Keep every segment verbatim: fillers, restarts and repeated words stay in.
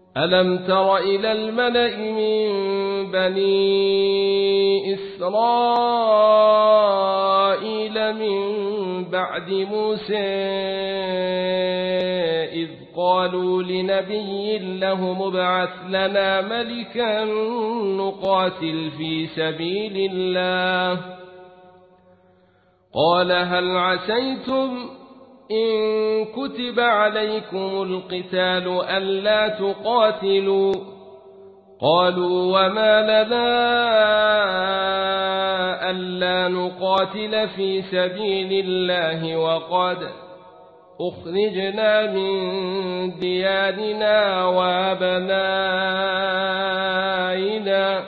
ألم تر إلى الملأ من بني إسرائيل من بعد موسى إذ قالوا لنبي له ابعث لنا ملكا نقاتل في سبيل الله قال هل عسيتم إن كتب عليكم القتال ألا تقاتلوا قالوا وما لنا ألا نقاتل في سبيل الله وقد أخرجنا من ديارنا وأبنائنا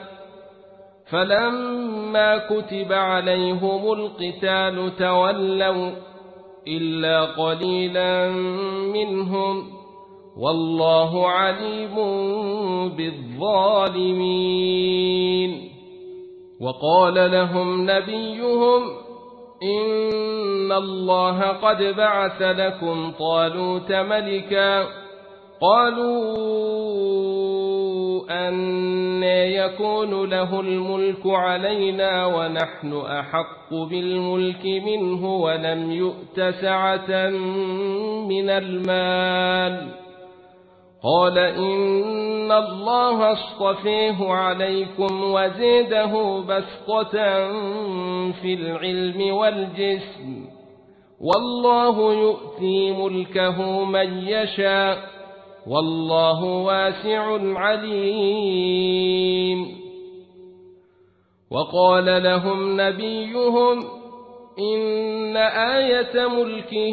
فلما كتب عليهم القتال تولوا إلا قليلا منهم والله عليم بالظالمين وقال لهم نبيهم إن الله قد بعث لكم طالوت ملكا قالوا أن يكون له الملك علينا ونحن أحق بالملك منه ولم يؤت سعة من المال قال إن الله اصطفيه عليكم وزيده بسطة في العلم والجسم والله يؤتي ملكه من يشاء والله واسع عليم وقال لهم نبيهم إن آية ملكه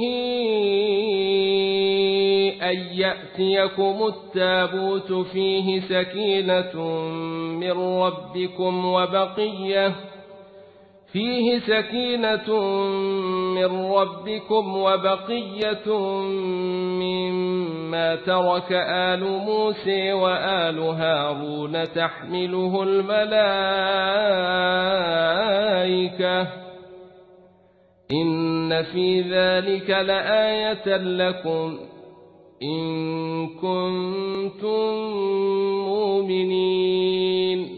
أن يأتيكم التابوت فيه سكينة من ربكم وبقية فيه سكينة من ربكم وبقية مما ترك آل موسى وآل هارون تحمله الملائكة إن في ذلك لآية لكم إن كنتم مؤمنين